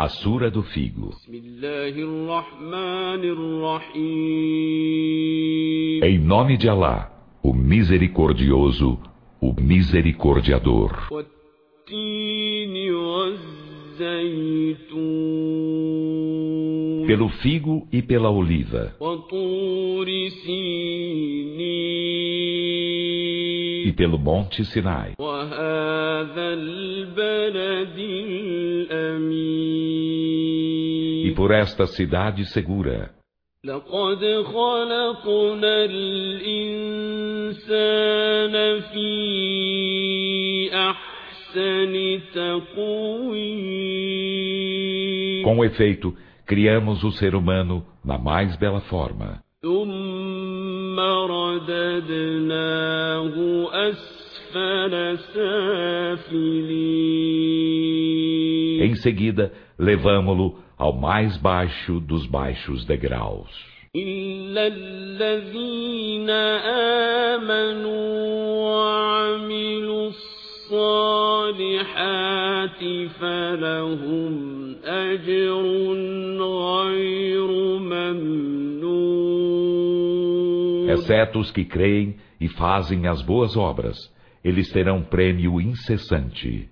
A Sura do Figo. Em nome de Alá, o Misericordioso, o Misericordiador. Pelo figo e pela oliva. E pelo monte Sinai. E por esta cidade segura. Com efeito, criamos o ser humano na mais bela forma. Em seguida, levamo-lo ao mais baixo dos baixos degraus. Exceto os que creem e fazem as boas obras, eles terão prêmio incessante.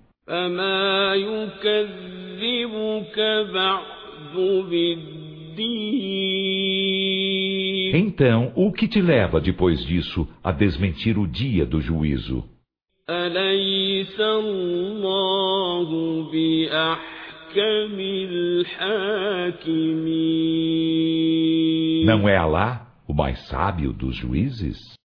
Então, o que te leva depois disso a desmentir o dia do juízo? Não é Alá o mais sábio dos juízes?